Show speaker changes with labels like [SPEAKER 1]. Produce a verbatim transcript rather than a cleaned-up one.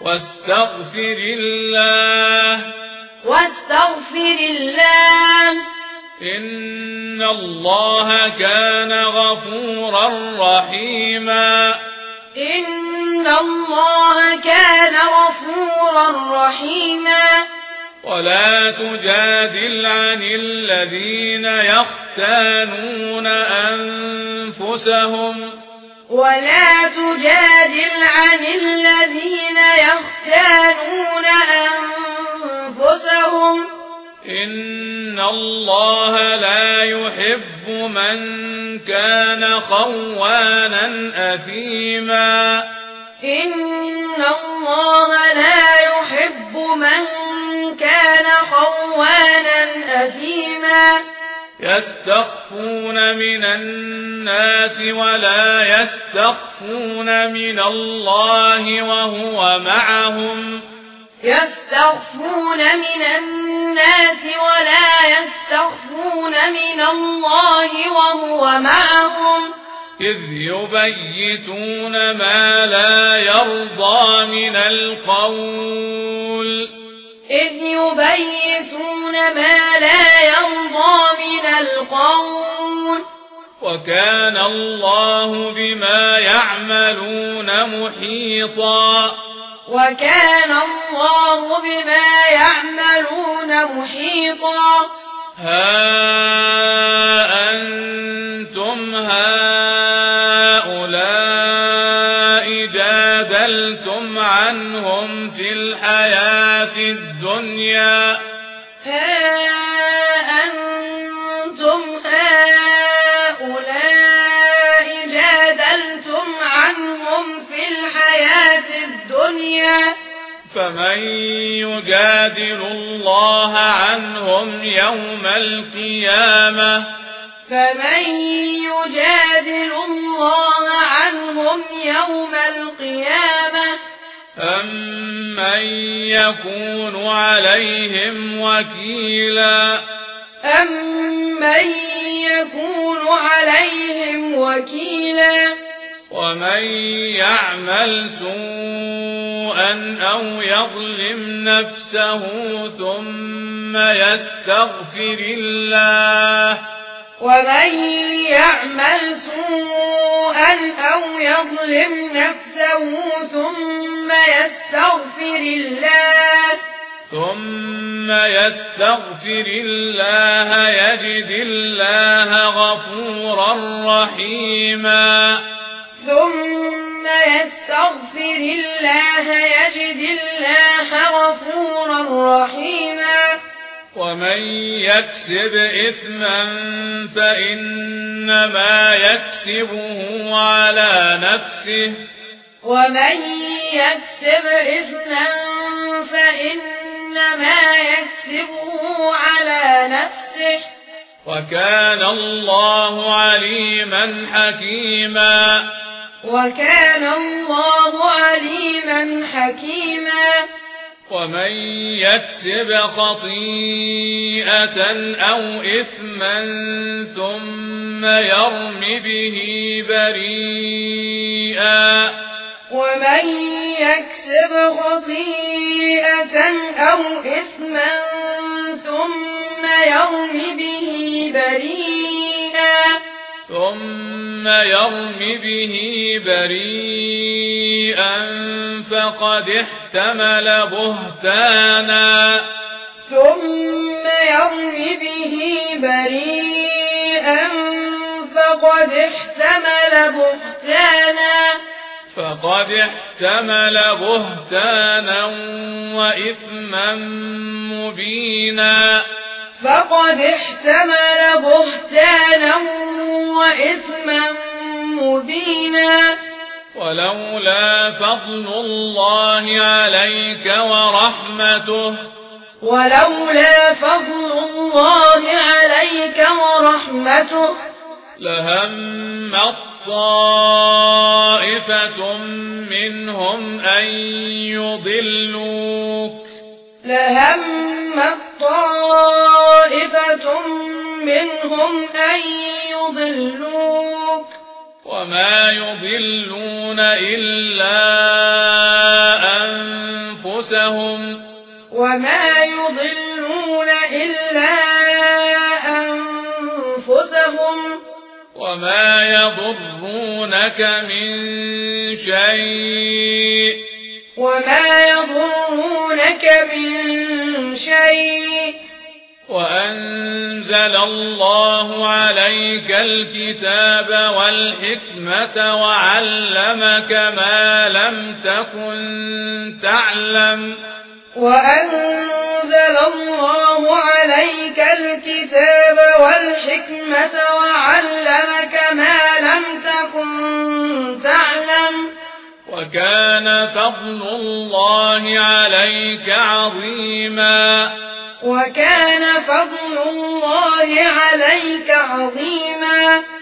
[SPEAKER 1] واستغفر الله
[SPEAKER 2] واستغفر الله
[SPEAKER 1] إن الله كان غفورا رحيما
[SPEAKER 2] إن الله كان غفورا رحيما
[SPEAKER 1] ولا تجادل عن الذين يختانون أنفسهم
[SPEAKER 2] ولا تجادل عن الذين يختانون أنفسهم
[SPEAKER 1] إن الله لا يحب من كان خوانا أثيما
[SPEAKER 2] إن الله لا يحب من كان خوانا أثيما
[SPEAKER 1] يستخفون من الناس ولا يستخفون من الله وهو معهم
[SPEAKER 2] يستخفون من الناس ولا يستخفون من الله وهو معهم
[SPEAKER 1] إذ يبيتون ما لا يرضى من القول
[SPEAKER 2] إذ يبيتون ما لا يرضى من القول
[SPEAKER 1] وكان الله بما يعملون محيطا
[SPEAKER 2] وكان الله بما يعملون محيطا
[SPEAKER 1] ها أنتم هؤلاء جادلتم عنهم في الحياة الدنيا
[SPEAKER 2] ها أنتم هؤلاء جادلتم عنهم في الحياة الدنيا
[SPEAKER 1] فمن يجادل الله عنهم يوم القيامة
[SPEAKER 2] فمن يجادل الله عنهم يوم القيامة
[SPEAKER 1] أمن يكون عليهم وكيلا
[SPEAKER 2] أمن يكون عليهم وكيلا
[SPEAKER 1] ومن يعمل سوءا أو يظلم نفسه ثم يستغفر الله
[SPEAKER 2] ومن يعمل سوءا أو يظلم نفسه ثم يستغفر الله
[SPEAKER 1] ثم يستغفر الله يجد الله غفورا رحيما
[SPEAKER 2] ثم يستغفر الله يجد الله غفورا رحيما
[SPEAKER 1] ومن يكسب إثما فإنما يكسبه على نفسه
[SPEAKER 2] ومن يكسب إثما فإنما يكسبه على نفسه
[SPEAKER 1] وكان الله عليما حكيما
[SPEAKER 2] وكان الله عليما حكيما
[SPEAKER 1] ومن يكسب خطيئة أو إثما ثم يرم به بريئا
[SPEAKER 2] ومن يكسب خطيئة أو إثما ثم يرم به بريئا
[SPEAKER 1] ثم يرم به بريئا فقد احتمل بهتانا
[SPEAKER 2] ثم يرم به بريئا فقد احتمل بهتانا
[SPEAKER 1] فقد احتمل بهتانا وإثما مبينا
[SPEAKER 2] فقد احتمل بهتانا وإثما مبينا
[SPEAKER 1] ولولا فضل الله عليك ورحمته
[SPEAKER 2] ولولا فضل الله عليك ورحمته
[SPEAKER 1] لهم طائفة منهم أن يضلوك
[SPEAKER 2] لهم طائفة منهم أن يضلوك
[SPEAKER 1] وما يضلون إلا أنفسهم أنفسهم
[SPEAKER 2] وما يضلون إلا أنفسهم
[SPEAKER 1] وما يضرونك من شيء
[SPEAKER 2] وما يضرونك من شيء
[SPEAKER 1] وأنزل الله عليك الكتاب والحكمة وعلمك ما لم تكن تعلم
[SPEAKER 2] وأنزل الله عليك الكتاب والحكمة وعلمك ما لم تكن تعلم
[SPEAKER 1] وكان فضل الله عليك عظيما
[SPEAKER 2] وكان فضل الله عليك عظيما